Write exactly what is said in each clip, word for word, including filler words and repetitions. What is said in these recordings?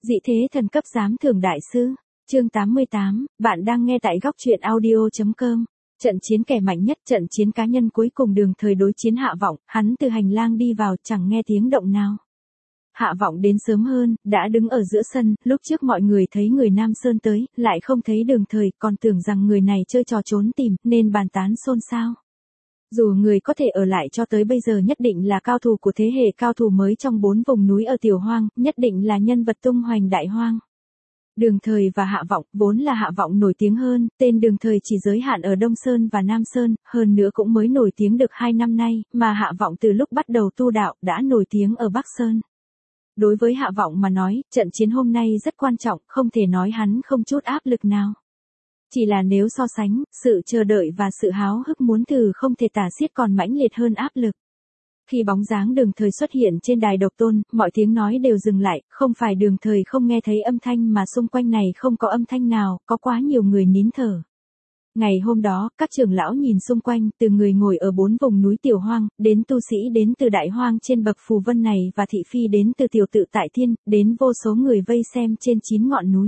Dị thế thần cấp giám thưởng đại sư. Chương tám mươi tám, bạn đang nghe tại góc truyện audio chấm com. Trận chiến kẻ mạnh nhất, trận chiến cá nhân cuối cùng Đường Thời đối chiến Hạ Vọng, hắn từ hành lang đi vào, chẳng nghe tiếng động nào. Hạ Vọng đến sớm hơn, đã đứng ở giữa sân, lúc trước mọi người thấy người Nam Sơn tới, lại không thấy Đường Thời, còn tưởng rằng người này chơi trò trốn tìm, nên bàn tán xôn xao. Dù người có thể ở lại cho tới bây giờ nhất định là cao thủ của thế hệ cao thủ mới trong bốn vùng núi ở Tiểu Hoang, nhất định là nhân vật tung hoành đại hoang. Đường Thời và Hạ Vọng, vốn là Hạ Vọng nổi tiếng hơn, tên Đường Thời chỉ giới hạn ở Đông Sơn và Nam Sơn, hơn nữa cũng mới nổi tiếng được hai năm nay, mà Hạ Vọng từ lúc bắt đầu tu đạo đã nổi tiếng ở Bắc Sơn. Đối với Hạ Vọng mà nói, trận chiến hôm nay rất quan trọng, không thể nói hắn không chút áp lực nào. Chỉ là nếu so sánh, sự chờ đợi và sự háo hức muốn thử không thể tả xiết còn mãnh liệt hơn áp lực. Khi bóng dáng Đường Thời xuất hiện trên đài độc tôn, mọi tiếng nói đều dừng lại, không phải Đường Thời không nghe thấy âm thanh mà xung quanh này không có âm thanh nào, có quá nhiều người nín thở. Ngày hôm đó, các trưởng lão nhìn xung quanh, từ người ngồi ở bốn vùng núi Tiểu Hoang, đến tu sĩ đến từ Đại Hoang trên bậc phù vân này và thị phi đến từ Tiểu Tự Tại Thiên, đến vô số người vây xem trên chín ngọn núi.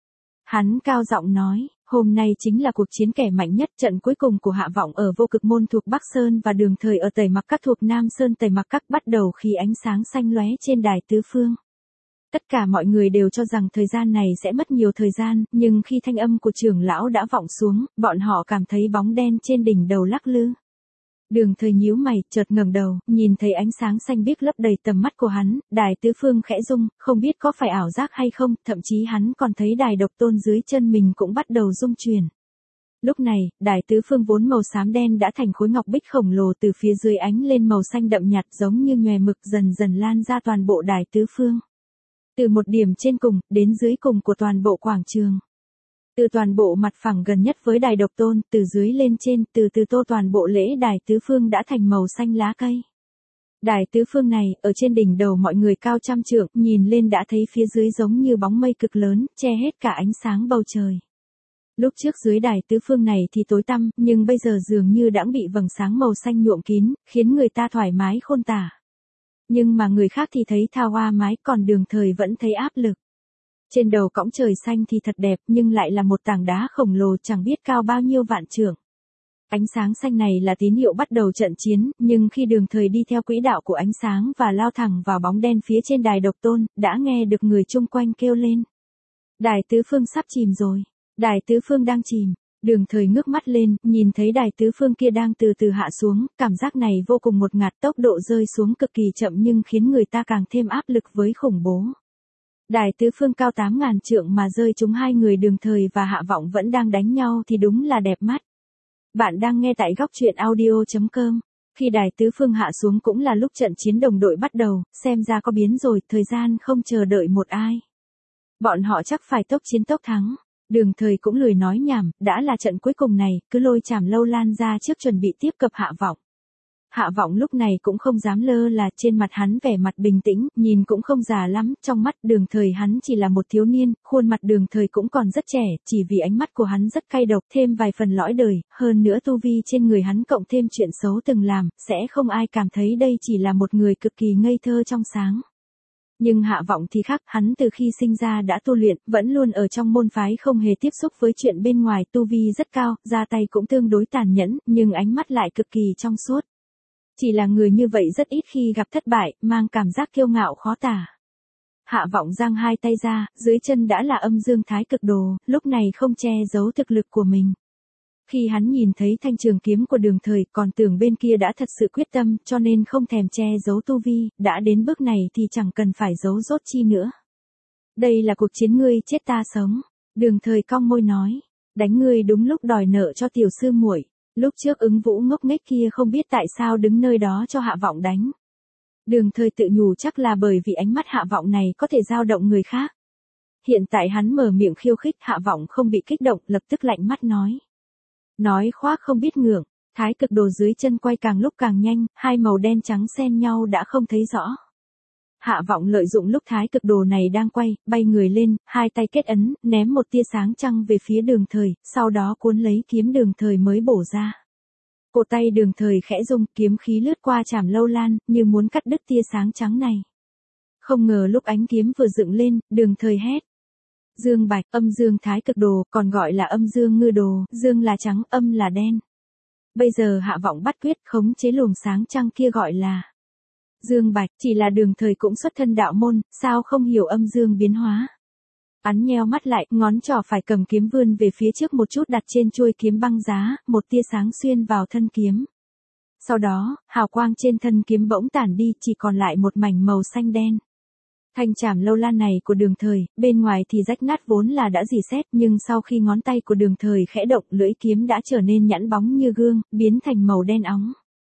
Hắn cao giọng nói, hôm nay chính là cuộc chiến kẻ mạnh nhất, trận cuối cùng của Hạ Vọng ở Vô Cực Môn thuộc Bắc Sơn và Đường Thời ở Tẩy Mặc Các thuộc Nam Sơn. Tẩy Mặc Các bắt đầu khi ánh sáng xanh lóe trên đài tứ phương. Tất cả mọi người đều cho rằng thời gian này sẽ mất nhiều thời gian, nhưng khi thanh âm của trưởng lão đã vọng xuống, bọn họ cảm thấy bóng đen trên đỉnh đầu lắc lư. Đường Thời nhíu mày, chợt ngẩng đầu, nhìn thấy ánh sáng xanh biếc lấp đầy tầm mắt của hắn, đài tứ phương khẽ rung, không biết có phải ảo giác hay không, thậm chí hắn còn thấy đài độc tôn dưới chân mình cũng bắt đầu rung chuyển. Lúc này, đài tứ phương vốn màu xám đen đã thành khối ngọc bích khổng lồ, từ phía dưới ánh lên màu xanh đậm nhạt giống như nhòe mực, dần dần lan ra toàn bộ đài tứ phương. Từ một điểm trên cùng, đến dưới cùng của toàn bộ quảng trường. Từ toàn bộ mặt phẳng gần nhất với đài độc tôn, từ dưới lên trên, từ từ tô toàn bộ lễ đài tứ phương đã thành màu xanh lá cây. Đài tứ phương này, ở trên đỉnh đầu mọi người cao trăm trượng, nhìn lên đã thấy phía dưới giống như bóng mây cực lớn, che hết cả ánh sáng bầu trời. Lúc trước dưới đài tứ phương này thì tối tăm, nhưng bây giờ dường như đã bị vầng sáng màu xanh nhuộm kín, khiến người ta thoải mái khôn tả. Nhưng mà người khác thì thấy tha hoa mái, còn Đường Thời vẫn thấy áp lực. Trên đầu cõng trời xanh thì thật đẹp, nhưng lại là một tảng đá khổng lồ chẳng biết cao bao nhiêu vạn trượng. Ánh sáng xanh này là tín hiệu bắt đầu trận chiến, nhưng khi Đường Thời đi theo quỹ đạo của ánh sáng và lao thẳng vào bóng đen phía trên đài độc tôn, đã nghe được người chung quanh kêu lên. Đài tứ phương sắp chìm rồi. Đài tứ phương đang chìm. Đường Thời ngước mắt lên, nhìn thấy đài tứ phương kia đang từ từ hạ xuống, cảm giác này vô cùng ngột ngạt, tốc độ rơi xuống cực kỳ chậm nhưng khiến người ta càng thêm áp lực với khủng bố. Đài tứ phương cao tám ngàn trượng mà rơi trúng hai người Đường Thời và Hạ Vọng vẫn đang đánh nhau thì đúng là đẹp mắt. Bạn đang nghe tại góc truyện audio chấm com. Khi đài tứ phương hạ xuống cũng là lúc trận chiến đồng đội bắt đầu, xem ra có biến rồi, thời gian không chờ đợi một ai. Bọn họ chắc phải tốc chiến tốc thắng. Đường Thời cũng lười nói nhảm, đã là trận cuối cùng này, cứ lôi chảm lâu lan ra trước chuẩn bị tiếp cận Hạ Vọng. Hạ Vọng lúc này cũng không dám lơ là, trên mặt hắn vẻ mặt bình tĩnh, nhìn cũng không già lắm, trong mắt Đường Thời hắn chỉ là một thiếu niên, khuôn mặt Đường Thời cũng còn rất trẻ, chỉ vì ánh mắt của hắn rất cay độc, thêm vài phần lõi đời, hơn nữa tu vi trên người hắn cộng thêm chuyện xấu từng làm, sẽ không ai cảm thấy đây chỉ là một người cực kỳ ngây thơ trong sáng. Nhưng Hạ Vọng thì khác, hắn từ khi sinh ra đã tu luyện, vẫn luôn ở trong môn phái không hề tiếp xúc với chuyện bên ngoài, tu vi rất cao, ra tay cũng tương đối tàn nhẫn, nhưng ánh mắt lại cực kỳ trong suốt. Chỉ là người như vậy rất ít khi gặp thất bại, mang cảm giác kiêu ngạo khó tả. Hạ Vọng giang hai tay ra, dưới chân đã là âm dương thái cực đồ, lúc này không che giấu thực lực của mình. Khi hắn nhìn thấy thanh trường kiếm của Đường Thời, còn tưởng bên kia đã thật sự quyết tâm, cho nên không thèm che giấu tu vi, đã đến bước này thì chẳng cần phải giấu rốt chi nữa. Đây là cuộc chiến ngươi chết ta sống. Đường Thời cong môi nói, đánh ngươi đúng lúc đòi nợ cho tiểu sư muội. Lúc trước Ứng Vũ ngốc nghếch kia không biết tại sao đứng nơi đó cho Hạ Vọng đánh. Đường Thời tự nhủ chắc là bởi vì ánh mắt Hạ Vọng này có thể dao động người khác. Hiện tại hắn mở miệng khiêu khích, Hạ Vọng không bị kích động, lập tức lạnh mắt nói. Nói khoác không biết ngượng, thái cực đồ dưới chân quay càng lúc càng nhanh, hai màu đen trắng xen nhau đã không thấy rõ. Hạ Vọng lợi dụng lúc thái cực đồ này đang quay, bay người lên, hai tay kết ấn, ném một tia sáng trăng về phía Đường Thời, sau đó cuốn lấy kiếm Đường Thời mới bổ ra. Cổ tay Đường Thời khẽ rung, kiếm khí lướt qua chảm lâu lan, như muốn cắt đứt tia sáng trắng này. Không ngờ lúc ánh kiếm vừa dựng lên, Đường Thời hét. Dương Bạch, âm dương thái cực đồ, còn gọi là âm dương ngư đồ, dương là trắng, âm là đen. Bây giờ Hạ Vọng bắt quyết khống chế luồng sáng trăng kia gọi là Dương Bạch, chỉ là Đường Thời cũng xuất thân đạo môn, sao không hiểu âm dương biến hóa. Hắn nheo mắt lại, ngón trỏ phải cầm kiếm vươn về phía trước một chút đặt trên chuôi kiếm băng giá, một tia sáng xuyên vào thân kiếm. Sau đó, hào quang trên thân kiếm bỗng tản đi, chỉ còn lại một mảnh màu xanh đen. Thanh trảm lâu lan này của Đường Thời, bên ngoài thì rách nát vốn là đã rỉ sét, nhưng sau khi ngón tay của Đường Thời khẽ động, lưỡi kiếm đã trở nên nhẵn bóng như gương, biến thành màu đen óng.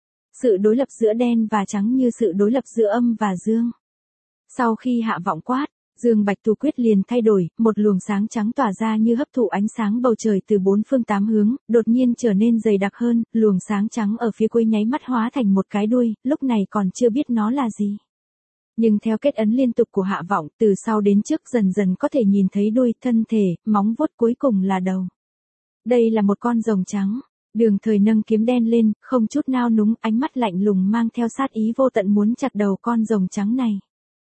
Sự đối lập giữa đen và trắng như sự đối lập giữa âm và dương. Sau khi Hạ Vọng quát, Dương Bạch tu quyết liền thay đổi, một luồng sáng trắng tỏa ra như hấp thụ ánh sáng bầu trời từ bốn phương tám hướng, đột nhiên trở nên dày đặc hơn, luồng sáng trắng ở phía cuối nháy mắt hóa thành một cái đuôi, lúc này còn chưa biết nó là gì. Nhưng theo kết ấn liên tục của Hạ Vọng, từ sau đến trước dần dần có thể nhìn thấy đuôi, thân thể, móng vuốt cuối cùng là đầu. Đây là một con rồng trắng. Đường Thời nâng kiếm đen lên, không chút nao núng, ánh mắt lạnh lùng mang theo sát ý vô tận muốn chặt đầu con rồng trắng này.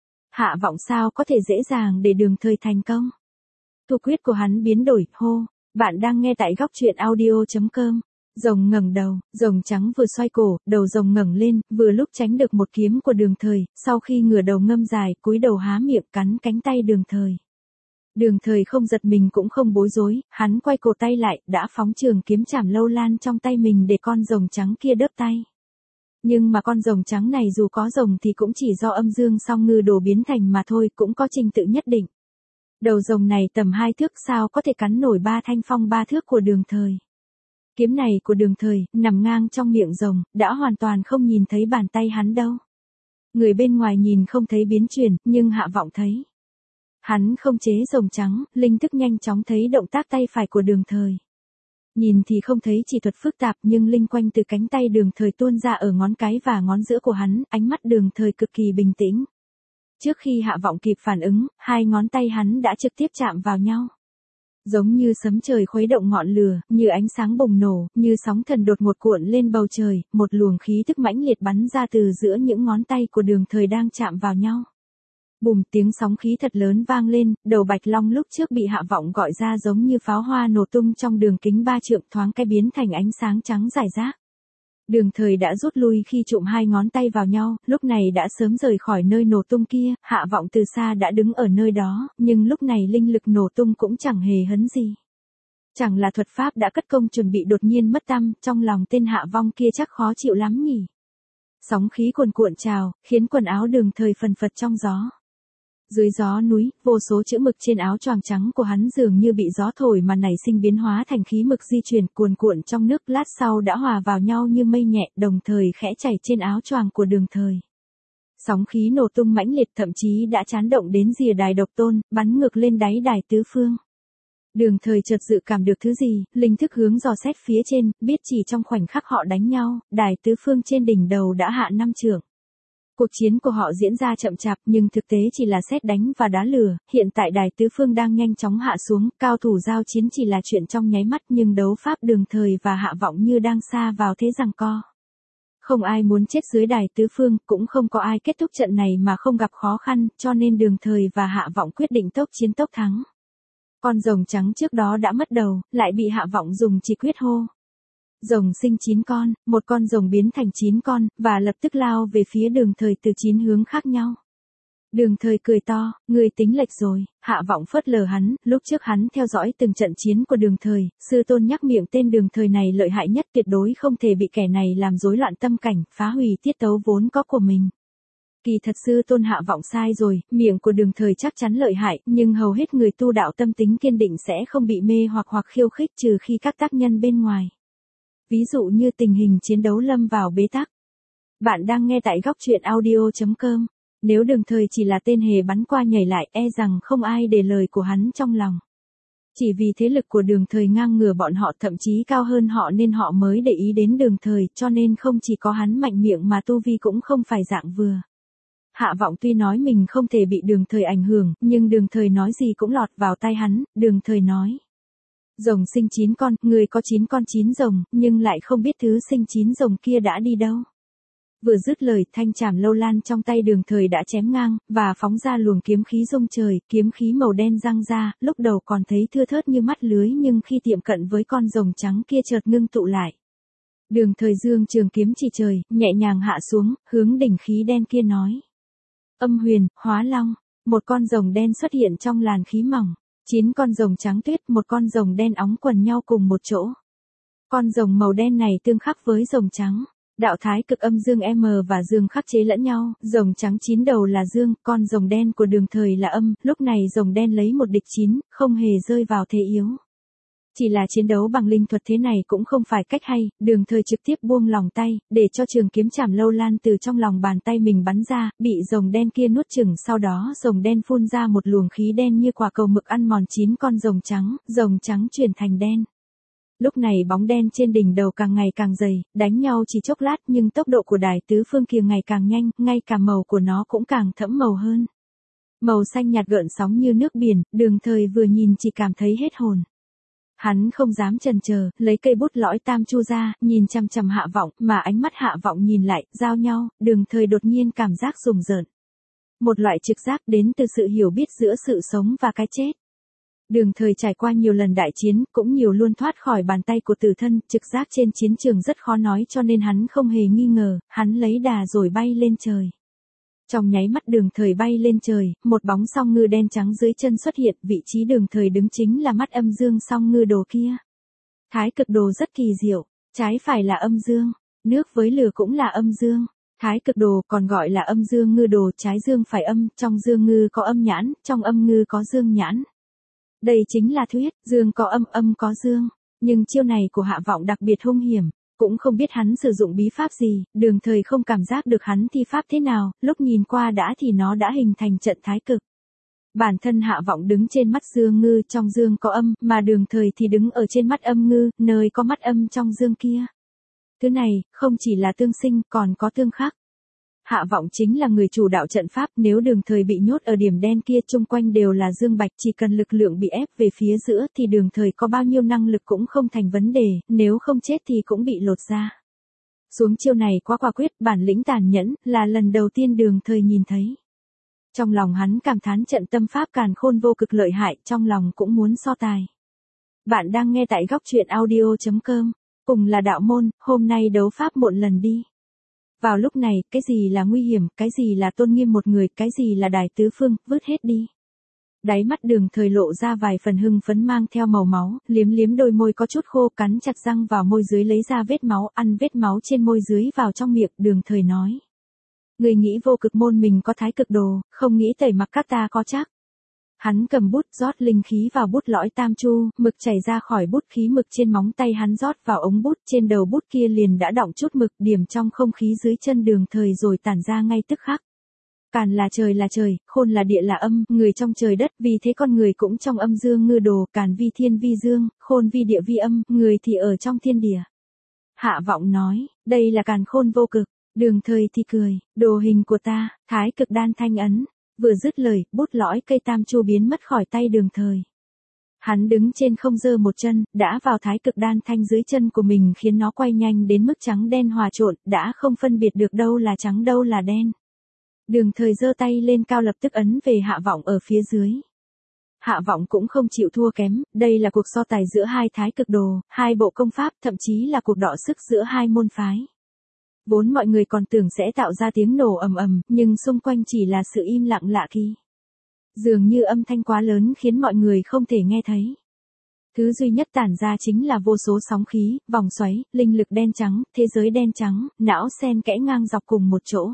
Hạ Vọng sao có thể dễ dàng để Đường Thời thành công. Tu quyết của hắn biến đổi, hô, bạn đang nghe tại góc truyện audio chấm com. Rồng ngẩng đầu, rồng trắng vừa xoay cổ, đầu rồng ngẩng lên, vừa lúc tránh được một kiếm của Đường Thời, sau khi ngửa đầu ngâm dài, cúi đầu há miệng cắn cánh tay Đường Thời. Đường Thời không giật mình cũng không bối rối, hắn quay cổ tay lại, đã phóng trường kiếm trảm lâu lan trong tay mình để con rồng trắng kia đớp tay. Nhưng mà con rồng trắng này dù có rồng thì cũng chỉ do âm dương song ngư đồ biến thành mà thôi, cũng có trình tự nhất định. Đầu rồng này tầm hai thước sao có thể cắn nổi ba thanh phong ba thước của Đường Thời. Kiếm này của Đường Thời, nằm ngang trong miệng rồng, đã hoàn toàn không nhìn thấy bàn tay hắn đâu. Người bên ngoài nhìn không thấy biến chuyển, nhưng Hạ Vọng thấy. Hắn không chế rồng trắng, linh thức nhanh chóng thấy động tác tay phải của Đường Thời. Nhìn thì không thấy chỉ thuật phức tạp nhưng linh quanh từ cánh tay Đường Thời tuôn ra ở ngón cái và ngón giữa của hắn, ánh mắt Đường Thời cực kỳ bình tĩnh. Trước khi Hạ Vọng kịp phản ứng, hai ngón tay hắn đã trực tiếp chạm vào nhau. Giống như sấm trời khuấy động ngọn lửa, như ánh sáng bùng nổ, như sóng thần đột ngột cuộn lên bầu trời, một luồng khí tức mãnh liệt bắn ra từ giữa những ngón tay của Đường Thời đang chạm vào nhau. Bùm, tiếng sóng khí thật lớn vang lên, đầu Bạch Long lúc trước bị Hạ Vọng gọi ra giống như pháo hoa nổ tung trong đường kính ba trượng, thoáng cái biến thành ánh sáng trắng rải rác. Đường Thời đã rút lui khi chụm hai ngón tay vào nhau, lúc này đã sớm rời khỏi nơi nổ tung kia, Hạ Vọng từ xa đã đứng ở nơi đó, nhưng lúc này linh lực nổ tung cũng chẳng hề hấn gì. Chẳng là thuật pháp đã cất công chuẩn bị đột nhiên mất tăm, trong lòng tên Hạ Vong kia chắc khó chịu lắm nhỉ. Sóng khí cuồn cuộn trào, khiến quần áo Đường Thời phần phật trong gió. Dưới gió núi, vô số chữ mực trên áo choàng trắng của hắn dường như bị gió thổi mà nảy sinh biến hóa thành khí mực di chuyển cuồn cuộn trong nước, lát sau đã hòa vào nhau như mây nhẹ, đồng thời khẽ chảy trên áo choàng của Đường Thời. Sóng khí nổ tung mãnh liệt, thậm chí đã chán động đến rìa đài độc tôn, bắn ngược lên đáy đài tứ phương. Đường Thời chợt dự cảm được thứ gì, linh thức hướng dò xét phía trên, biết chỉ trong khoảnh khắc họ đánh nhau, đài tứ phương trên đỉnh đầu đã hạ năm trượng. Cuộc chiến của họ diễn ra chậm chạp nhưng thực tế chỉ là sét đánh và đá lửa, hiện tại đài tứ phương đang nhanh chóng hạ xuống, cao thủ giao chiến chỉ là chuyện trong nháy mắt nhưng đấu pháp Đường Thời và Hạ Vọng như đang xa vào thế giằng co. Không ai muốn chết dưới đài tứ phương, cũng không có ai kết thúc trận này mà không gặp khó khăn, cho nên Đường Thời và Hạ Vọng quyết định tốc chiến tốc thắng. Con rồng trắng trước đó đã mất đầu, lại bị Hạ Vọng dùng chỉ quyết hô. Rồng sinh chín con, một con rồng biến thành chín con, và lập tức lao về phía Đường Thời từ chín hướng khác nhau. Đường Thời cười to, người tính lệch rồi, Hạ Vọng phớt lờ hắn, lúc trước hắn theo dõi từng trận chiến của Đường Thời, sư tôn nhắc miệng tên Đường Thời này lợi hại nhất, tuyệt đối không thể bị kẻ này làm rối loạn tâm cảnh, phá hủy tiết tấu vốn có của mình. Kỳ thật sư tôn Hạ Vọng sai rồi, miệng của Đường Thời chắc chắn lợi hại, nhưng hầu hết người tu đạo tâm tính kiên định sẽ không bị mê hoặc hoặc khiêu khích trừ khi các tác nhân bên ngoài. Ví dụ như tình hình chiến đấu lâm vào bế tắc. Bạn đang nghe tại góc truyện audio chấm com. Nếu Đường Thời chỉ là tên hề bắn qua nhảy lại, e rằng không ai để lời của hắn trong lòng. Chỉ vì thế lực của Đường Thời ngang ngửa bọn họ, thậm chí cao hơn họ nên họ mới để ý đến Đường Thời, cho nên không chỉ có hắn mạnh miệng mà tu vi cũng không phải dạng vừa. Hạ Vọng tuy nói mình không thể bị Đường Thời ảnh hưởng, nhưng Đường Thời nói gì cũng lọt vào tai hắn. Đường Thời nói: Rồng sinh chín con, người có chín con chín rồng, nhưng lại không biết thứ sinh chín rồng kia đã đi đâu. Vừa dứt lời, thanh trảm lâu lan trong tay Đường Thời đã chém ngang, và phóng ra luồng kiếm khí rung trời, kiếm khí màu đen răng ra, lúc đầu còn thấy thưa thớt như mắt lưới nhưng khi tiệm cận với con rồng trắng kia chợt ngưng tụ lại. Đường Thời dương trường kiếm chỉ trời, nhẹ nhàng hạ xuống, hướng đỉnh khí đen kia nói. Âm huyền, hóa long, một con rồng đen xuất hiện trong làn khí mỏng, chín con rồng trắng tuyết, một con rồng đen óng quần nhau cùng một chỗ. Con rồng màu đen này tương khắc với rồng trắng. Đạo thái cực âm dương M và dương khắc chế lẫn nhau, rồng trắng chín đầu là dương, con rồng đen của Đường Thời là âm, lúc này rồng đen lấy một địch chín, không hề rơi vào thế yếu. Chỉ là chiến đấu bằng linh thuật thế này cũng không phải cách hay, Đường Thời trực tiếp buông lòng tay, để cho trường kiếm trảm lâu lan từ trong lòng bàn tay mình bắn ra, bị rồng đen kia nuốt chửng, sau đó rồng đen phun ra một luồng khí đen như quả cầu mực ăn mòn chín con rồng trắng, rồng trắng chuyển thành đen. Lúc này bóng đen trên đỉnh đầu càng ngày càng dày, đánh nhau chỉ chốc lát nhưng tốc độ của đài tứ phương kia ngày càng nhanh, ngay cả màu của nó cũng càng thẫm màu hơn. Màu xanh nhạt gợn sóng như nước biển, Đường Thời vừa nhìn chỉ cảm thấy hết hồn. Hắn không dám chần chờ, lấy cây bút lõi tam chu ra, nhìn chằm chằm Hạ Vọng, mà ánh mắt Hạ Vọng nhìn lại, giao nhau, Đường Thời đột nhiên cảm giác rùng rợn. Một loại trực giác đến từ sự hiểu biết giữa sự sống và cái chết. Đường Thời trải qua nhiều lần đại chiến, cũng nhiều luôn thoát khỏi bàn tay của tử thân, trực giác trên chiến trường rất khó nói cho nên hắn không hề nghi ngờ, hắn lấy đà rồi bay lên trời. Trong nháy mắt Đường Thời bay lên trời, một bóng song ngư đen trắng dưới chân xuất hiện, vị trí Đường Thời đứng chính là mắt âm dương song ngư đồ kia. Thái cực đồ rất kỳ diệu, trái phải là âm dương, nước với lửa cũng là âm dương. Thái cực đồ còn gọi là âm dương ngư đồ, trái dương phải âm, trong dương ngư có âm nhãn, trong âm ngư có dương nhãn. Đây chính là thuyết, dương có âm, âm có dương. Nhưng chiêu này của Hạ Vọng đặc biệt hung hiểm, cũng không biết hắn sử dụng bí pháp gì, Đường Thời không cảm giác được hắn thi pháp thế nào, lúc nhìn qua đã thì nó đã hình thành trận thái cực. Bản thân Hạ Vọng đứng trên mắt dương ngư, trong dương có âm, mà Đường Thời thì đứng ở trên mắt âm ngư, nơi có mắt âm trong dương kia. Thứ này, không chỉ là tương sinh, còn có tương khắc. Hạ Vọng chính là người chủ đạo trận pháp, nếu Đường Thời bị nhốt ở điểm đen kia chung quanh đều là dương bạch, chỉ cần lực lượng bị ép về phía giữa thì Đường Thời có bao nhiêu năng lực cũng không thành vấn đề, nếu không chết thì cũng bị lột ra. Xuống chiêu này quá quả quyết, bản lĩnh tàn nhẫn, là lần đầu tiên Đường Thời nhìn thấy. Trong lòng hắn cảm thán trận tâm pháp càn khôn vô cực lợi hại, trong lòng cũng muốn so tài. Bạn đang nghe tại góc truyện audio chấm com, cùng là đạo môn, hôm nay đấu pháp một lần đi. Vào lúc này, cái gì là nguy hiểm, cái gì là tôn nghiêm một người, cái gì là đài tứ phương, vứt hết đi. Đáy mắt Đường Thời lộ ra vài phần hưng phấn mang theo màu máu, liếm liếm đôi môi có chút khô, cắn chặt răng vào môi dưới lấy ra vết máu, ăn vết máu trên môi dưới vào trong miệng, Đường Thời nói. Người nghĩ vô cực môn mình có thái cực đồ, không nghĩ tẩy mặc các ta có chắc. Hắn cầm bút rót linh khí vào bút lõi tam chu, mực chảy ra khỏi bút, khí mực trên móng tay hắn rót vào ống bút, trên đầu bút kia liền đã đọng chút mực, điểm trong không khí dưới chân Đường Thời rồi tản ra ngay tức khắc. Càn là trời là trời, khôn là địa là âm, người trong trời đất, vì thế con người cũng trong âm dương ngư đồ, càn vi thiên vi dương, khôn vi địa vi âm, người thì ở trong thiên địa. Hạ Vọng nói, đây là càn khôn vô cực. Đường Thời thì cười, đồ hình của ta, thái cực đan thanh ấn. Vừa dứt lời, bút lõi cây tam chu biến mất khỏi tay Đường Thời. Hắn đứng trên không giơ một chân, đã vào thái cực đan thanh dưới chân của mình khiến nó quay nhanh đến mức trắng đen hòa trộn, đã không phân biệt được đâu là trắng đâu là đen. Đường Thời giơ tay lên cao lập tức ấn về Hạ Vọng ở phía dưới. Hạ Vọng cũng không chịu thua kém, đây là cuộc so tài giữa hai thái cực đồ, hai bộ công pháp, thậm chí là cuộc đọ sức giữa hai môn phái. Vốn mọi người còn tưởng sẽ tạo ra tiếng nổ ầm ầm, nhưng xung quanh chỉ là sự im lặng lạ kỳ. Dường như âm thanh quá lớn khiến mọi người không thể nghe thấy. Thứ duy nhất tản ra chính là vô số sóng khí, vòng xoáy, linh lực đen trắng, thế giới đen trắng, não xen kẽ ngang dọc cùng một chỗ.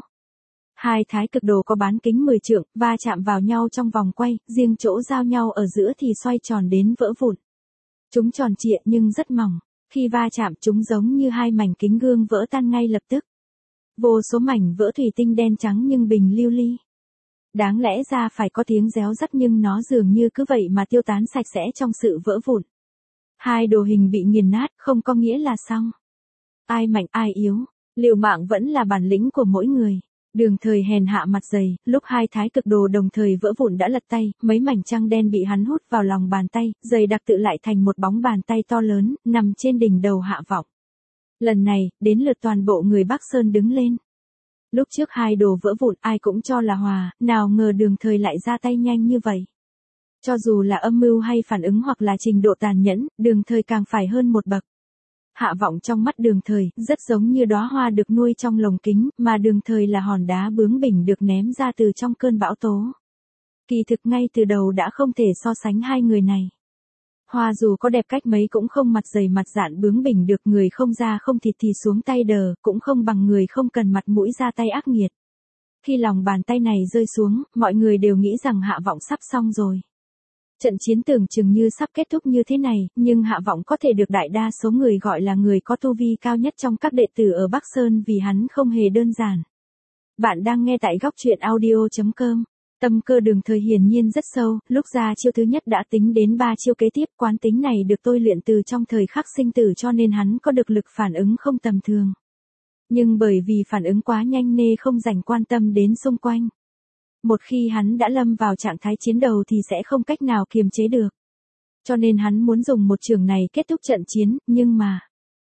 Hai thái cực đồ có bán kính mười trượng, va chạm vào nhau trong vòng quay, riêng chỗ giao nhau ở giữa thì xoay tròn đến vỡ vụn. Chúng tròn trịa nhưng rất mỏng. Khi va chạm chúng giống như hai mảnh kính gương vỡ tan ngay lập tức. Vô số mảnh vỡ thủy tinh đen trắng nhưng bình lưu ly. Đáng lẽ ra phải có tiếng réo rắt nhưng nó dường như cứ vậy mà tiêu tán sạch sẽ trong sự vỡ vụn. Hai đồ hình bị nghiền nát không có nghĩa là xong. Ai mạnh ai yếu, liều mạng vẫn là bản lĩnh của mỗi người. Đường Thời hèn hạ mặt dày, lúc hai thái cực đồ đồng thời vỡ vụn đã lật tay, mấy mảnh trăng đen bị hắn hút vào lòng bàn tay, dày đặc tự lại thành một bóng bàn tay to lớn, nằm trên đỉnh đầu Hạ Vọng. Lần này, đến lượt toàn bộ người Bắc Sơn đứng lên. Lúc trước hai đồ vỡ vụn ai cũng cho là hòa, nào ngờ Đường Thời lại ra tay nhanh như vậy. Cho dù là âm mưu hay phản ứng hoặc là trình độ tàn nhẫn, Đường Thời càng phải hơn một bậc. Hạ Vọng trong mắt Đường Thời, rất giống như đóa hoa được nuôi trong lồng kính, mà Đường Thời là hòn đá bướng bỉnh được ném ra từ trong cơn bão tố. Kỳ thực ngay từ đầu đã không thể so sánh hai người này. Hoa dù có đẹp cách mấy cũng không mặt dày mặt dạn bướng bỉnh được, người không da không thịt thì xuống tay đờ, cũng không bằng người không cần mặt mũi ra tay ác nghiệt. Khi lòng bàn tay này rơi xuống, mọi người đều nghĩ rằng Hạ Vọng sắp xong rồi. Trận chiến tưởng chừng như sắp kết thúc như thế này, nhưng Hạ Vọng có thể được đại đa số người gọi là người có tu vi cao nhất trong các đệ tử ở Bắc Sơn vì hắn không hề đơn giản. Bạn đang nghe tại góc truyện audio chấm com. Tâm cơ Đường Thời hiển nhiên rất sâu, lúc ra chiêu thứ nhất đã tính đến ba chiêu kế tiếp, quán tính này được tôi luyện từ trong thời khắc sinh tử cho nên hắn có được lực phản ứng không tầm thường. Nhưng bởi vì phản ứng quá nhanh nên không dành quan tâm đến xung quanh. Một khi hắn đã lâm vào trạng thái chiến đầu thì sẽ không cách nào kiềm chế được. Cho nên hắn muốn dùng một trường này kết thúc trận chiến, nhưng mà...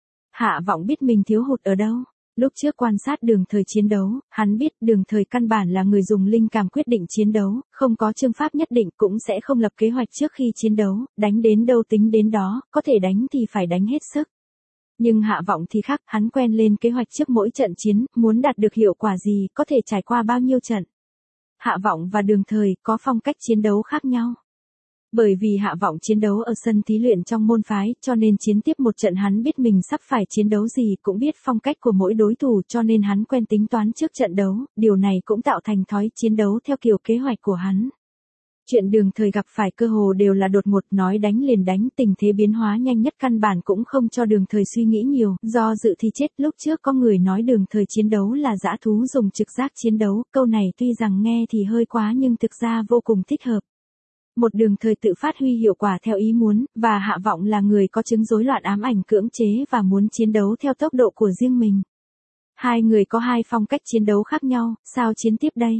Hạ Vọng biết mình thiếu hụt ở đâu. Lúc trước quan sát Đường Thời chiến đấu, hắn biết Đường Thời căn bản là người dùng linh cảm quyết định chiến đấu, không có chương pháp nhất định cũng sẽ không lập kế hoạch trước khi chiến đấu, đánh đến đâu tính đến đó, có thể đánh thì phải đánh hết sức. Nhưng Hạ Vọng thì khác, hắn quen lên kế hoạch trước mỗi trận chiến, muốn đạt được hiệu quả gì, có thể trải qua bao nhiêu trận. Hạ Vọng và Đường Thời có phong cách chiến đấu khác nhau. Bởi vì Hạ Vọng chiến đấu ở sân thí luyện trong môn phái, cho nên chiến tiếp một trận hắn biết mình sắp phải chiến đấu gì, cũng biết phong cách của mỗi đối thủ, cho nên hắn quen tính toán trước trận đấu, điều này cũng tạo thành thói chiến đấu theo kiểu kế hoạch của hắn. Chuyện Đường Thời gặp phải cơ hồ đều là đột ngột, nói đánh liền đánh, tình thế biến hóa nhanh nhất căn bản cũng không cho Đường Thời suy nghĩ nhiều, do dự thì chết. Lúc trước có người nói Đường Thời chiến đấu là dã thú dùng trực giác chiến đấu, câu này tuy rằng nghe thì hơi quá nhưng thực ra vô cùng thích hợp. Một Đường Thời tự phát huy hiệu quả theo ý muốn, và Hạ Vọng là người có chứng rối loạn ám ảnh cưỡng chế và muốn chiến đấu theo tốc độ của riêng mình. Hai người có hai phong cách chiến đấu khác nhau, sao chiến tiếp đây?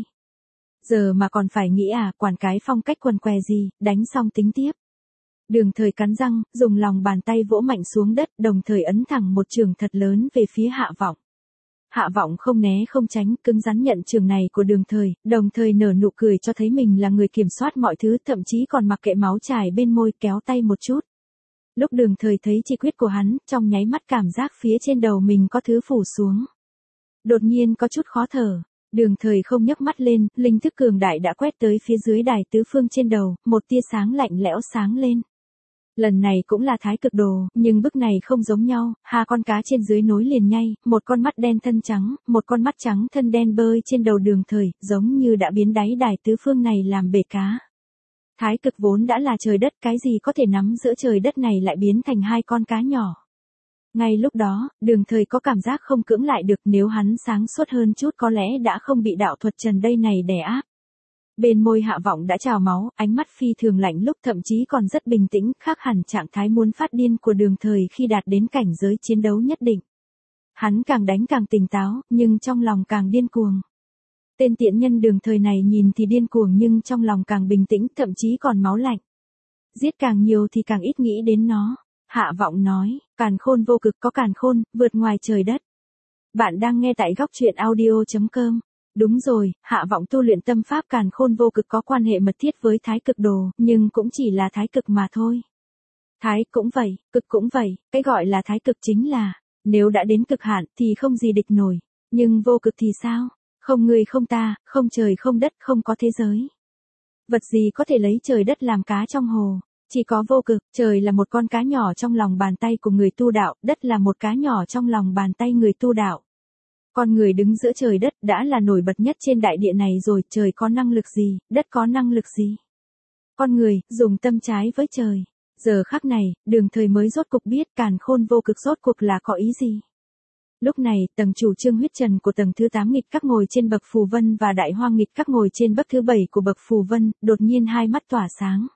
Giờ mà còn phải nghĩ à, quản cái phong cách quần què gì, đánh xong tính tiếp. Đường Thời cắn răng, dùng lòng bàn tay vỗ mạnh xuống đất, đồng thời ấn thẳng một chưởng thật lớn về phía Hạ Vọng. Hạ Vọng không né không tránh, cứng rắn nhận chưởng này của Đường Thời, đồng thời nở nụ cười cho thấy mình là người kiểm soát mọi thứ, thậm chí còn mặc kệ máu chảy bên môi, kéo tay một chút. Lúc Đường Thời thấy chỉ quyết của hắn, trong nháy mắt cảm giác phía trên đầu mình có thứ phủ xuống. Đột nhiên có chút khó thở. Đường Thời không nhấc mắt lên, linh thức cường đại đã quét tới phía dưới đài tứ phương trên đầu, một tia sáng lạnh lẽo sáng lên. Lần này cũng là thái cực đồ, nhưng bức này không giống nhau, hai con cá trên dưới nối liền nhay, một con mắt đen thân trắng, một con mắt trắng thân đen bơi trên đầu Đường Thời, giống như đã biến đáy đài tứ phương này làm bể cá. Thái cực vốn đã là trời đất, cái gì có thể nắm giữa trời đất này lại biến thành hai con cá nhỏ. Ngay lúc đó, Đường Thời có cảm giác không cưỡng lại được, nếu hắn sáng suốt hơn chút có lẽ đã không bị đạo thuật trần đây này đè áp. Bên môi Hạ Vọng đã trào máu, ánh mắt phi thường lạnh lúc, thậm chí còn rất bình tĩnh, khác hẳn trạng thái muốn phát điên của Đường Thời khi đạt đến cảnh giới chiến đấu nhất định. Hắn càng đánh càng tỉnh táo, nhưng trong lòng càng điên cuồng. Tên tiện nhân Đường Thời này nhìn thì điên cuồng nhưng trong lòng càng bình tĩnh, thậm chí còn máu lạnh. Giết càng nhiều thì càng ít nghĩ đến nó. Hạ Vọng nói, càn khôn vô cực có càn khôn, vượt ngoài trời đất. Bạn đang nghe tại góc truyện audio chấm com. Đúng rồi, Hạ Vọng tu luyện tâm pháp càn khôn vô cực có quan hệ mật thiết với thái cực đồ, nhưng cũng chỉ là thái cực mà thôi. Thái cũng vậy, cực cũng vậy, cái gọi là thái cực chính là, nếu đã đến cực hạn thì không gì địch nổi, nhưng vô cực thì sao? Không người không ta, không trời không đất, không có thế giới. Vật gì có thể lấy trời đất làm cá trong hồ? Chỉ có vô cực, trời là một con cá nhỏ trong lòng bàn tay của người tu đạo, đất là một cá nhỏ trong lòng bàn tay người tu đạo. Con người đứng giữa trời đất đã là nổi bật nhất trên đại địa này rồi, trời có năng lực gì, đất có năng lực gì. Con người, dùng tâm trái với trời. Giờ khắc này, Đường Thời mới rốt cục biết càn khôn vô cực rốt cuộc là có ý gì. Lúc này, tầng chủ trương huyết trần của tầng thứ tám nghịch các ngồi trên bậc phù vân và đại hoang nghịch các ngồi trên bậc thứ bảy của bậc phù vân, đột nhiên hai mắt tỏa sáng.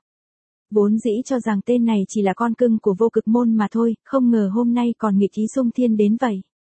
Vốn dĩ cho rằng tên này chỉ là con cưng của vô cực môn mà thôi, không ngờ hôm nay còn nghịch ý xung thiên đến vậy.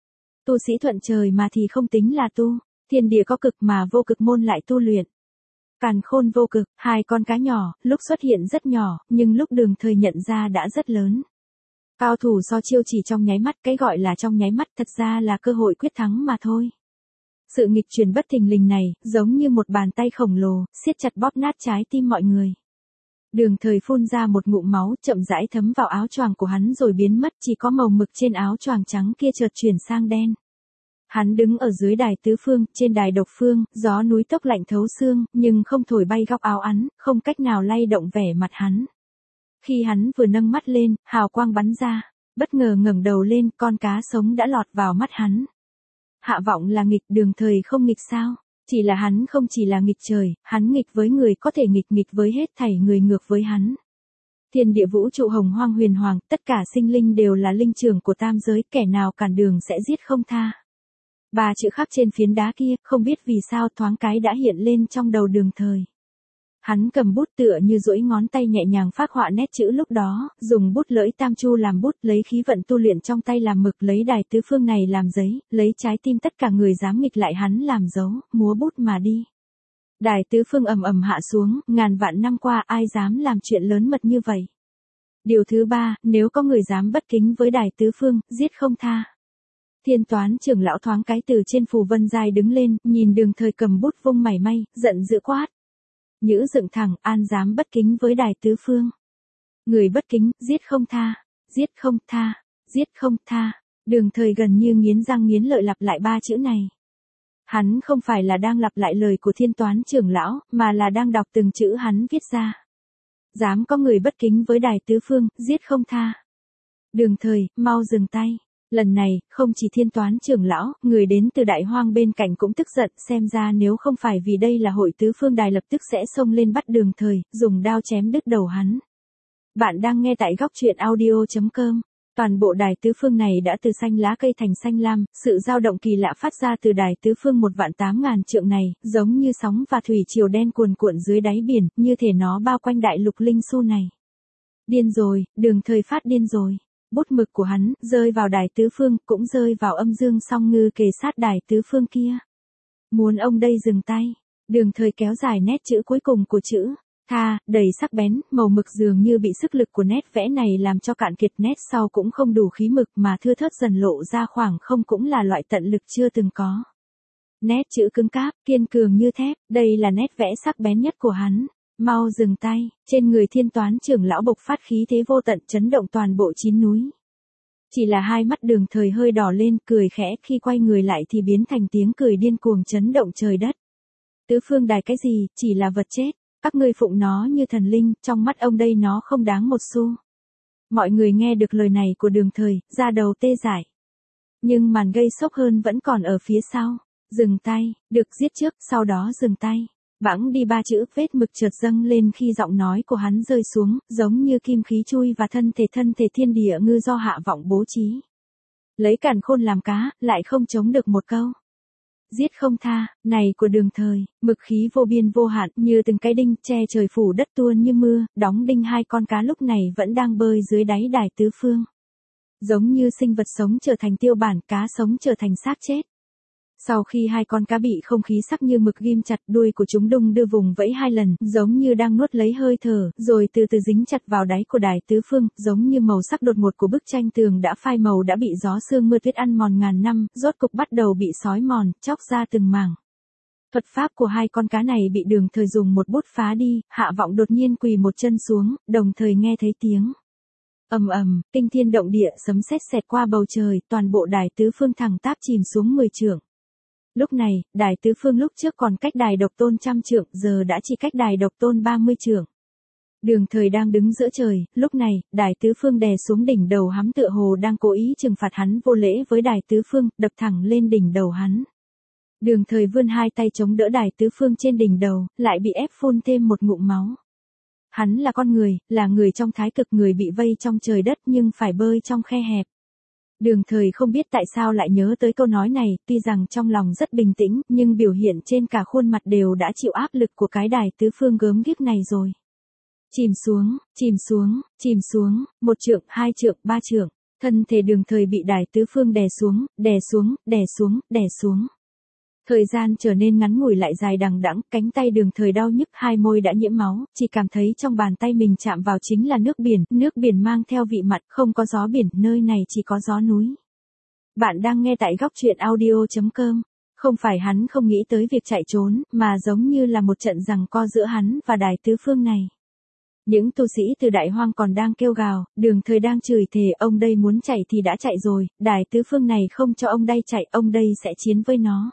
Tu sĩ thuận trời mà thì không tính là tu, thiên địa có cực mà vô cực môn lại tu luyện. Càn khôn vô cực, hai con cá nhỏ, lúc xuất hiện rất nhỏ, nhưng lúc Đường Thời nhận ra đã rất lớn. Cao thủ so chiêu chỉ trong nháy mắt, cái gọi là trong nháy mắt thật ra là cơ hội quyết thắng mà thôi. Sự nghịch chuyển bất thình lình này, giống như một bàn tay khổng lồ, siết chặt bóp nát trái tim mọi người. Đường Thời phun ra một ngụm máu, chậm rãi thấm vào áo choàng của hắn rồi biến mất, chỉ có màu mực trên áo choàng trắng kia chợt chuyển sang đen. Hắn đứng ở dưới đài tứ phương, trên đài độc phương, gió núi tốc lạnh thấu xương, nhưng không thổi bay góc áo hắn, không cách nào lay động vẻ mặt hắn. Khi hắn vừa nâng mắt lên, hào quang bắn ra, bất ngờ ngẩng đầu lên, con cá sống đã lọt vào mắt hắn. Hạ Vọng là nghịch, Đường Thời không nghịch sao? Chỉ là hắn không chỉ là nghịch trời, hắn nghịch với người có thể nghịch nghịch với hết thảy người ngược với hắn. Thiên địa vũ trụ hồng hoang huyền hoàng, tất cả sinh linh đều là linh trưởng của tam giới, kẻ nào cản đường sẽ giết không tha. Ba chữ khắc trên phiến đá kia, không biết vì sao thoáng cái đã hiện lên trong đầu Đường Thời. Hắn cầm bút tựa như duỗi ngón tay nhẹ nhàng phác họa nét chữ lúc đó, dùng bút lưỡi tam chu làm bút, lấy khí vận tu luyện trong tay làm mực, lấy đài tứ phương này làm giấy, lấy trái tim tất cả người dám nghịch lại hắn làm dấu, múa bút mà đi. Đài tứ phương ầm ầm hạ xuống, ngàn vạn năm qua ai dám làm chuyện lớn mật như vậy. Điều thứ ba, nếu có người dám bất kính với đài tứ phương, giết không tha. Thiên Toán trưởng lão thoáng cái từ trên phù vân dài đứng lên, nhìn Đường Thời cầm bút vung mảy may, giận dữ quát. Nhữ dựng thẳng, an dám bất kính với đài tứ phương. Người bất kính, giết không tha, giết không tha, giết không tha. Đường Thời gần như nghiến răng nghiến lợi lặp lại ba chữ này. Hắn không phải là đang lặp lại lời của Thiên Toán trưởng lão, mà là đang đọc từng chữ hắn viết ra. Dám có người bất kính với đài tứ phương, giết không tha. Đường Thời, mau dừng tay. Lần này, không chỉ Thiên Toán trưởng lão, người đến từ Đại Hoang bên cạnh cũng tức giận, xem ra nếu không phải vì đây là hội tứ phương đài lập tức sẽ xông lên bắt Đường Thời, dùng đao chém đứt đầu hắn. Bạn đang nghe tại góc truyện audio chấm com. Toàn bộ đài tứ phương này đã từ xanh lá cây thành xanh lam, sự dao động kỳ lạ phát ra từ đài tứ phương một vạn tám ngàn trượng này, giống như sóng và thủy triều đen cuồn cuộn dưới đáy biển, như thể nó bao quanh đại lục linh su này. Điên rồi, Đường Thời phát điên rồi. Bút mực của hắn, rơi vào đài tứ phương, cũng rơi vào âm dương song ngư kề sát đài tứ phương kia. Muốn ông đây dừng tay. Đường Thời kéo dài nét chữ cuối cùng của chữ tha, đầy sắc bén, màu mực dường như bị sức lực của nét vẽ này làm cho cạn kiệt, nét sau cũng không đủ khí mực mà thưa thớt dần lộ ra khoảng không, cũng là loại tận lực chưa từng có. Nét chữ cứng cáp, kiên cường như thép, đây là nét vẽ sắc bén nhất của hắn. Mau dừng tay, trên người Thiên Toán trưởng lão bộc phát khí thế vô tận, chấn động toàn bộ chín núi. Chỉ là hai mắt Đường Thời hơi đỏ lên, cười khẽ, khi quay người lại thì biến thành tiếng cười điên cuồng chấn động trời đất. Tứ phương đài cái gì, chỉ là vật chết, các ngươi phụng nó như thần linh, trong mắt ông đây nó không đáng một xu. Mọi người nghe được lời này của Đường Thời, da đầu tê dại. Nhưng màn gây sốc hơn vẫn còn ở phía sau. Dừng tay, được giết trước, sau đó dừng tay. Bẵng đi ba chữ, vết mực chợt dâng lên khi giọng nói của hắn rơi xuống, giống như kim khí chui và thân thể thân thể thiên địa ngư do Hạ Vọng bố trí. Lấy càn khôn làm cá, lại không chống được một câu. Giết không tha, này của Đường Thời, mực khí vô biên vô hạn, như từng cái đinh, che trời phủ đất tuôn như mưa, đóng đinh hai con cá lúc này vẫn đang bơi dưới đáy đài tứ phương. Giống như sinh vật sống trở thành tiêu bản, cá sống trở thành xác chết. Sau khi hai con cá bị không khí sắc như mực ghim chặt, đuôi của chúng đung đưa vùng vẫy hai lần, giống như đang nuốt lấy hơi thở, rồi từ từ dính chặt vào đáy của đài tứ phương, giống như màu sắc đột ngột của bức tranh tường đã phai màu, đã bị gió sương mưa tuyết ăn mòn ngàn năm, rốt cục bắt đầu bị sói mòn, chóc ra từng mảng. Thuật pháp của hai con cá này bị Đường Thời dùng một bút phá đi. Hạ Vọng đột nhiên quỳ một chân xuống, đồng thời nghe thấy tiếng ầm ầm, kinh thiên động địa, sấm sét xẹt qua bầu trời, toàn bộ đài tứ phương thẳng tắp chìm xuống mười trượng. Lúc này, đài tứ phương lúc trước còn cách đài độc tôn trăm trượng, giờ đã chỉ cách đài độc tôn ba mươi trượng. Đường Thời đang đứng giữa trời, lúc này, đài tứ phương đè xuống đỉnh đầu hắn, tựa hồ đang cố ý trừng phạt hắn vô lễ với đài tứ phương, đập thẳng lên đỉnh đầu hắn. Đường Thời vươn hai tay chống đỡ đài tứ phương trên đỉnh đầu, lại bị ép phun thêm một ngụm máu. Hắn là con người, là người trong thái cực, người bị vây trong trời đất nhưng phải bơi trong khe hẹp. Đường Thời không biết tại sao lại nhớ tới câu nói này, tuy rằng trong lòng rất bình tĩnh, nhưng biểu hiện trên cả khuôn mặt đều đã chịu áp lực của cái đài tứ phương gớm ghiếc này rồi. Chìm xuống, chìm xuống, chìm xuống, một trượng, hai trượng, ba trượng, thân thể Đường Thời bị đài tứ phương đè xuống, đè xuống, đè xuống, đè xuống. Thời gian trở nên ngắn ngủi lại dài đằng đẵng, cánh tay Đường Thời đau nhức, hai môi đã nhiễm máu, chỉ cảm thấy trong bàn tay mình chạm vào chính là nước biển, nước biển mang theo vị mặn, không có gió biển, nơi này chỉ có gió núi. Bạn đang nghe tại góc truyện audio chấm com. Không phải hắn không nghĩ tới việc chạy trốn, mà giống như là một trận giằng co giữa hắn và Đài Tứ Phương này. Những tu sĩ từ Đại Hoang còn đang kêu gào, Đường Thời đang chửi thề, ông đây muốn chạy thì đã chạy rồi, Đài Tứ Phương này không cho ông đây chạy, ông đây sẽ chiến với nó.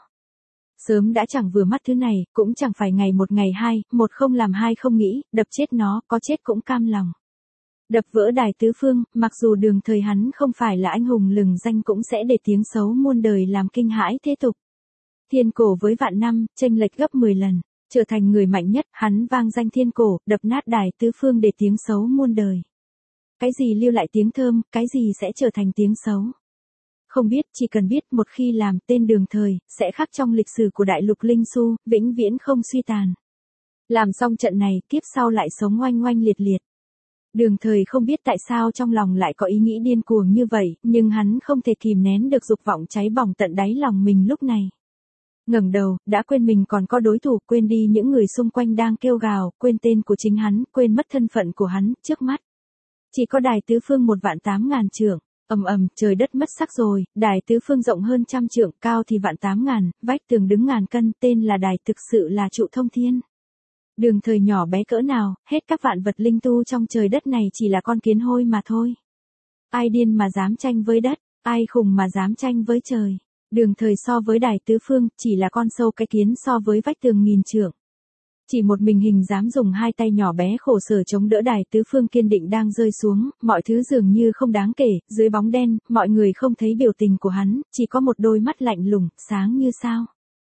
Sớm đã chẳng vừa mắt thứ này, cũng chẳng phải ngày một ngày hai, một không làm hai không nghĩ, đập chết nó, có chết cũng cam lòng. Đập vỡ Đài Tứ Phương, mặc dù Đường Thời hắn không phải là anh hùng lừng danh cũng sẽ để tiếng xấu muôn đời làm kinh hãi thế tục. Thiên cổ với vạn năm, chênh lệch gấp mười lần, trở thành người mạnh nhất, hắn vang danh thiên cổ, đập nát Đài Tứ Phương để tiếng xấu muôn đời. Cái gì lưu lại tiếng thơm, cái gì sẽ trở thành tiếng xấu. Không biết, chỉ cần biết một khi làm tên Đường Thời, sẽ khắc trong lịch sử của đại lục Linh Xu, vĩnh viễn không suy tàn. Làm xong trận này, kiếp sau lại sống oanh oanh liệt liệt. Đường Thời không biết tại sao trong lòng lại có ý nghĩ điên cuồng như vậy, nhưng hắn không thể kìm nén được dục vọng cháy bỏng tận đáy lòng mình lúc này. Ngẩng đầu, đã quên mình còn có đối thủ, quên đi những người xung quanh đang kêu gào, quên tên của chính hắn, quên mất thân phận của hắn, trước mắt. Chỉ có Đài Tứ Phương một vạn tám ngàn trượng, ầm ầm, trời đất mất sắc rồi, Đài Tứ Phương rộng hơn trăm trượng, cao thì vạn tám ngàn, vách tường đứng ngàn cân, tên là đài, thực sự là trụ thông thiên. Đường Thời nhỏ bé cỡ nào, hết các vạn vật linh tu trong trời đất này chỉ là con kiến hôi mà thôi. Ai điên mà dám tranh với đất, ai khùng mà dám tranh với trời. Đường Thời so với Đài Tứ Phương, chỉ là con sâu cái kiến so với vách tường nghìn trượng. Chỉ một mình hình dám dùng hai tay nhỏ bé khổ sở chống đỡ Đài Tứ Phương kiên định đang rơi xuống, mọi thứ dường như không đáng kể, dưới bóng đen, mọi người không thấy biểu tình của hắn, chỉ có một đôi mắt lạnh lùng, sáng như sao.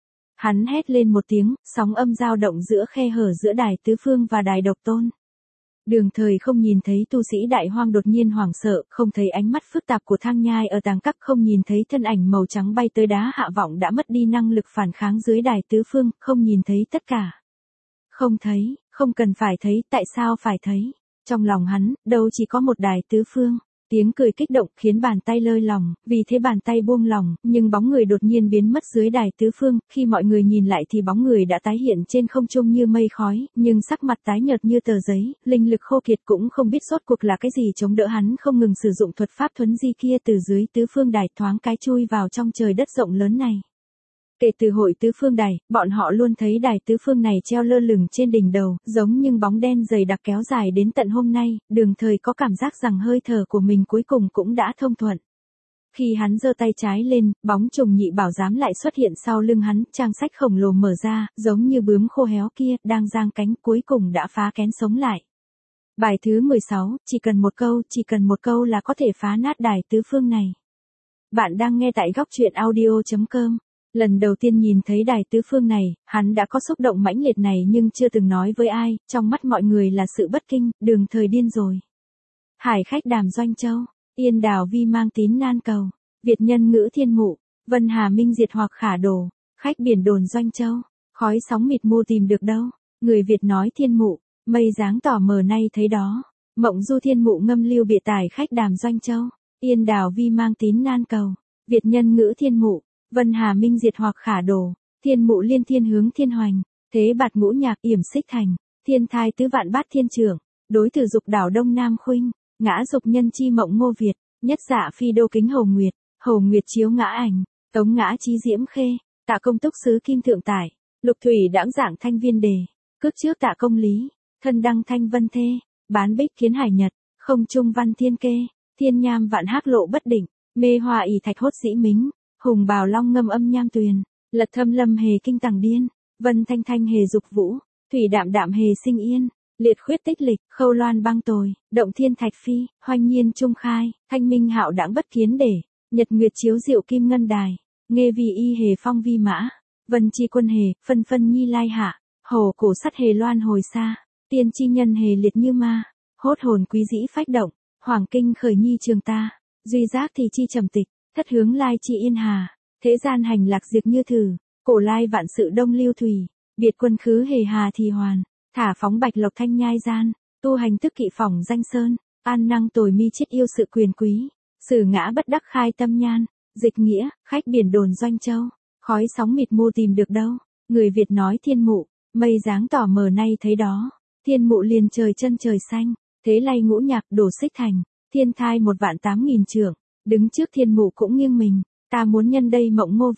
Hắn hét lên một tiếng, sóng âm dao động giữa khe hở giữa Đài Tứ Phương và Đài Độc Tôn. Đường Thời không nhìn thấy tu sĩ Đại Hoang đột nhiên hoảng sợ, không thấy ánh mắt phức tạp của Thang Nhai ở tàng các, không nhìn thấy thân ảnh màu trắng bay tới đá hạ vọng đã mất đi năng lực phản kháng dưới Đài Tứ Phương, không nhìn thấy tất cả. Không thấy, không cần phải thấy, tại sao phải thấy? Trong lòng hắn, đâu chỉ có một Đài Tứ Phương. Tiếng cười kích động khiến bàn tay lơi lỏng, vì thế bàn tay buông lỏng, nhưng bóng người đột nhiên biến mất dưới Đài Tứ Phương, khi mọi người nhìn lại thì bóng người đã tái hiện trên không trung như mây khói, nhưng sắc mặt tái nhợt như tờ giấy, linh lực khô kiệt, cũng không biết rốt cuộc là cái gì chống đỡ hắn không ngừng sử dụng thuật pháp thuấn di kia từ dưới Tứ Phương Đài thoáng cái chui vào trong trời đất rộng lớn này. Kể từ hội Tứ Phương Đài, bọn họ luôn thấy Đài Tứ Phương này treo lơ lửng trên đỉnh đầu, giống như bóng đen dày đặc kéo dài đến tận hôm nay, Đường Thời có cảm giác rằng hơi thở của mình cuối cùng cũng đã thông thuận. Khi hắn giơ tay trái lên, bóng trùng nhị bảo giám lại xuất hiện sau lưng hắn, trang sách khổng lồ mở ra, giống như bướm khô héo kia, đang giang cánh, cuối cùng đã phá kén sống lại. Bài thứ mười sáu, chỉ cần một câu, chỉ cần một câu là có thể phá nát Đài Tứ Phương này. Bạn đang nghe tại góc truyện audio chấm com. Lần đầu tiên nhìn thấy Đài Tứ Phương này, hắn đã có xúc động mãnh liệt này nhưng chưa từng nói với ai, trong mắt mọi người là sự bất kinh, Đường Thời điên rồi. Hải khách đàm Doanh Châu, Yên đào vi mang tín nan cầu, Việt nhân ngữ thiên mụ, Vân Hà minh diệt hoặc khả đồ, khách biển đồn Doanh Châu, khói sóng mịt mù tìm được đâu, người Việt nói thiên mụ, mây dáng tỏ mờ nay thấy đó, mộng du thiên mụ ngâm lưu bịa tải khách đàm Doanh Châu, Yên đào vi mang tín nan cầu, Việt nhân ngữ thiên mụ. Vân Hà minh diệt hoặc khả đồ, thiên mụ liên thiên hướng thiên hoành, thế bạt ngũ nhạc yểm xích thành, thiên thai tứ vạn bát thiên trưởng, đối tử dục đảo đông nam khuynh, ngã dục nhân chi mộng ngô Việt, nhất dạ phi đô kính hầu nguyệt, hầu nguyệt chiếu ngã ảnh, tống ngã trí diễm khê, tạ công túc sứ kim thượng tải, lục thủy đãng giảng thanh viên đề, cước trước tạ công lý, thân đăng thanh vân thê, bán bích kiến hải nhật, không trung văn thiên kê, thiên nham vạn hác lộ bất định, mê hoa ỷ thạch hốt sĩ mính. Hùng bào long ngâm âm nham tuyền, lật thâm lâm hề kinh tàng điên, vân thanh thanh hề dục vũ, thủy đạm đạm hề sinh yên, liệt khuyết tích lịch, khâu loan băng tồi, động thiên thạch phi, hoanh nhiên trung khai, thanh minh hạo đãng bất kiến để, nhật nguyệt chiếu diệu kim ngân đài, nghe vì y hề phong vi mã, vân chi quân hề, phân phân nhi lai hạ, hồ cổ sắt hề loan hồi xa, tiên chi nhân hề liệt như ma, hốt hồn quý dĩ phách động, hoàng kinh khởi nhi trường ta, duy giác thì chi trầm tịch. Thất hướng lai chi yên hà, thế gian hành lạc diệt như thử, cổ lai vạn sự đông lưu thủy, biệt quân khứ hề hà thì hoàn, thả phóng bạch lộc thanh nhai gian, tu hành tức kỵ phỏng danh sơn, an năng tồi mi chết yêu sự quyền quý, sử ngã bất đắc khai tâm nhan, dịch nghĩa, khách biển đồn Doanh Châu, khói sóng mịt mù tìm được đâu, người Việt nói thiên mụ, mây dáng tỏ mờ nay thấy đó, thiên mụ liền trời chân trời xanh, thế lay ngũ nhạc đổ xích thành, thiên thai một vạn tám nghìn trượng. Đứng trước thiên mụ cũng nghiêng mình, ta muốn nhân đây mộng ngô Việt,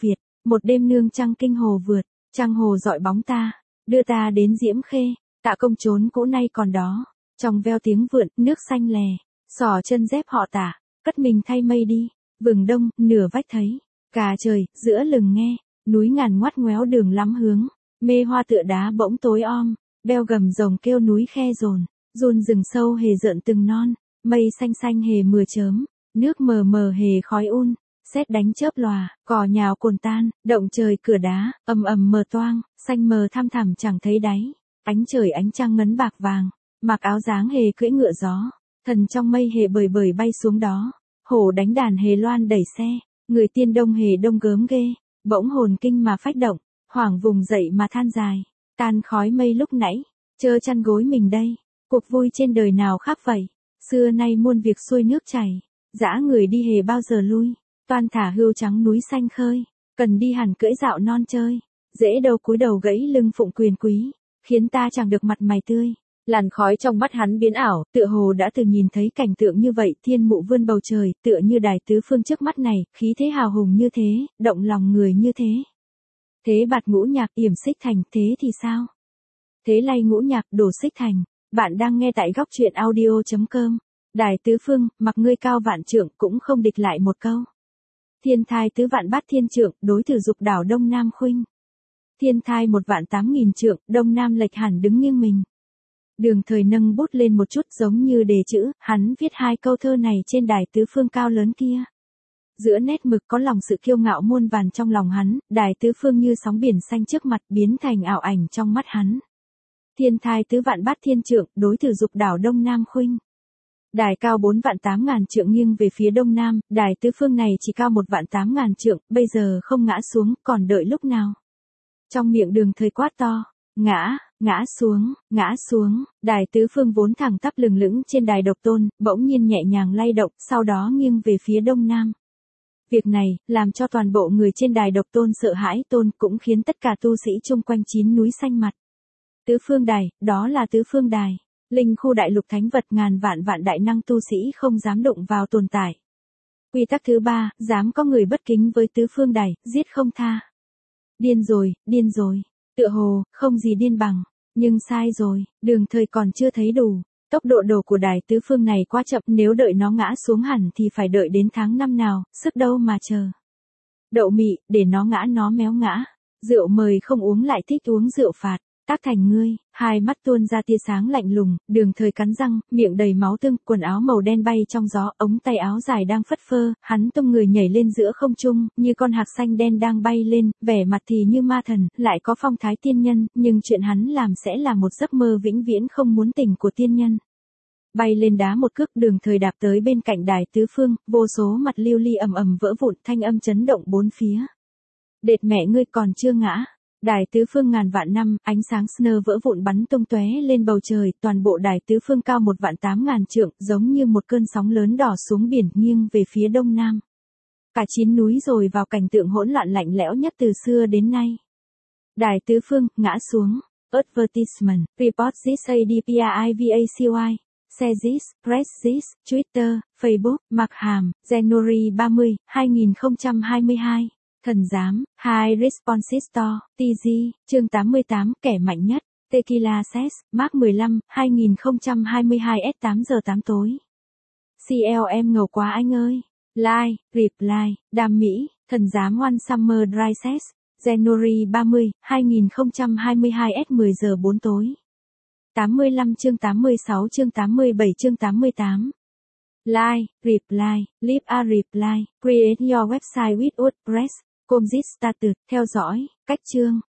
Một đêm nương trăng kinh hồ vượt, trăng hồ dọi bóng ta, đưa ta đến Diễm Khê, Tạ Công trốn cũ nay còn đó, trong veo tiếng vượn, nước xanh lè, xỏ chân dép họ Tả, cất mình thay mây đi, vừng đông, nửa vách thấy, cà trời, giữa lừng nghe, núi ngàn ngoắt ngoéo đường lắm hướng, mê hoa tựa đá bỗng tối om, beo gầm rồng kêu núi khe dồn, run rừng sâu hề rợn từng non, mây xanh xanh hề mưa chớm, nước mờ mờ hề khói un, sét đánh chớp lòa, cỏ nhào cồn tan, động trời cửa đá, ầm ầm mờ toang, xanh mờ thăm thẳm chẳng thấy đáy, ánh trời ánh trăng ngấn bạc vàng, mặc áo dáng hề cưỡi ngựa gió, thần trong mây hề bời bời bay xuống đó, hổ đánh đàn hề loan đẩy xe, người tiên đông hề đông gớm ghê, bỗng hồn kinh mà phách động, hoảng vùng dậy mà than dài, tan khói mây lúc nãy, chơ chăn gối mình đây, cuộc vui trên đời nào khác vậy, xưa nay muôn việc xuôi nước chảy, dã người đi hề bao giờ lui, toan thả hươu trắng núi xanh khơi, cần đi hẳn cưỡi dạo non chơi, dễ đâu cúi đầu gãy lưng phụng quyền quý, khiến ta chẳng được mặt mày tươi. Làn khói trong mắt hắn biến ảo, tựa hồ đã từng nhìn thấy cảnh tượng như vậy, thiên mụ vươn bầu trời, tựa như đài tứ phương trước mắt này, khí thế hào hùng như thế, động lòng người như thế. Thế bạt ngũ nhạc yểm xích thành, thế thì sao? Thế lay ngũ nhạc đổ xích thành, bạn đang nghe tại góc truyện audio chấm com. Đài tứ phương, mặc ngươi cao vạn trượng cũng không địch lại một câu. Thiên thai tứ vạn bát thiên trượng, đối thử dục đảo đông nam khuynh. Thiên thai một vạn tám nghìn trượng, đông nam lệch hẳn đứng nghiêng mình. Đường Thời nâng bút lên một chút giống như đề chữ, hắn viết hai câu thơ này trên đài tứ phương cao lớn kia. Giữa nét mực có lòng sự kiêu ngạo muôn vàn trong lòng hắn, đài tứ phương như sóng biển xanh trước mặt biến thành ảo ảnh trong mắt hắn. Thiên thai tứ vạn bát thiên trượng, đối thử dục đảo đông nam khuynh. Đài cao bốn vạn tám ngàn trượng nghiêng về phía đông nam, đài tứ phương này chỉ cao một vạn tám ngàn trượng, bây giờ không ngã xuống, còn đợi lúc nào. Trong miệng Đường Thời quát to, ngã, ngã xuống, ngã xuống, đài tứ phương vốn thẳng tắp lừng lững trên đài độc tôn, bỗng nhiên nhẹ nhàng lay động, sau đó nghiêng về phía đông nam. Việc này, làm cho toàn bộ người trên đài độc tôn sợ hãi tôn, cũng khiến tất cả tu sĩ chung quanh chín núi xanh mặt. Tứ phương đài, đó là tứ phương đài. Linh khu đại lục thánh vật ngàn vạn vạn đại năng tu sĩ không dám đụng vào tồn tại. Quy tắc thứ ba, dám có người bất kính với tứ phương đài, giết không tha. Điên rồi, điên rồi. Tựa hồ, không gì điên bằng. Nhưng sai rồi, Đường Thời còn chưa thấy đủ. Tốc độ đổ của đài tứ phương này quá chậm, nếu đợi nó ngã xuống hẳn thì phải đợi đến tháng năm nào, sức đâu mà chờ. Đậu mị, để nó ngã nó méo ngã. Rượu mời không uống lại thích uống rượu phạt. Tác thành ngươi, hai mắt tuôn ra tia sáng lạnh lùng, Đường Thời cắn răng, miệng đầy máu tươi, quần áo màu đen bay trong gió, ống tay áo dài đang phất phơ, hắn tung người nhảy lên giữa không trung, như con hạc xanh đen đang bay lên, vẻ mặt thì như ma thần, lại có phong thái tiên nhân, nhưng chuyện hắn làm sẽ là một giấc mơ vĩnh viễn không muốn tỉnh của tiên nhân. Bay lên đá một cước, Đường Thời đạp tới bên cạnh đài tứ phương, vô số mặt lưu ly ầm ầm vỡ vụn, thanh âm chấn động bốn phía. Đệt mẹ ngươi còn chưa ngã. Đài tứ phương ngàn vạn năm, ánh sáng Sner vỡ vụn bắn tung tóe lên bầu trời, toàn bộ đài tứ phương cao một vạn tám ngàn trượng, giống như một cơn sóng lớn đỏ xuống biển, nghiêng về phía đông nam. Cả chín núi rồi vào cảnh tượng hỗn loạn lạnh lẽo nhất từ xưa đến nay. Đài tứ phương, ngã xuống. Advertisement, report this a d p i v a c y. Share this, press this, Twitter, Facebook, Mặc Hàm, January ba mươi, hai nghìn không trăm hai mươi hai. Thần giám, High Responsistor, tê giê, chương tám mươi tám, kẻ mạnh nhất, Tequila Ses, Mark mười lăm, hai nghìn không trăm hai mươi hai S tám giờ tám tối. xê lờ em ngầu quá anh ơi. Like, reply, đam mỹ, thần giám One Summer Dry Ses, January ba mươi, hai nghìn không trăm hai mươi hai S mười giờ bốn tối. tám mươi lăm chương tám mươi sáu chương tám mươi bảy chương tám mươi tám. Like, reply, leave a reply, create your website with WordPress. Comzit status, theo dõi, cách chương,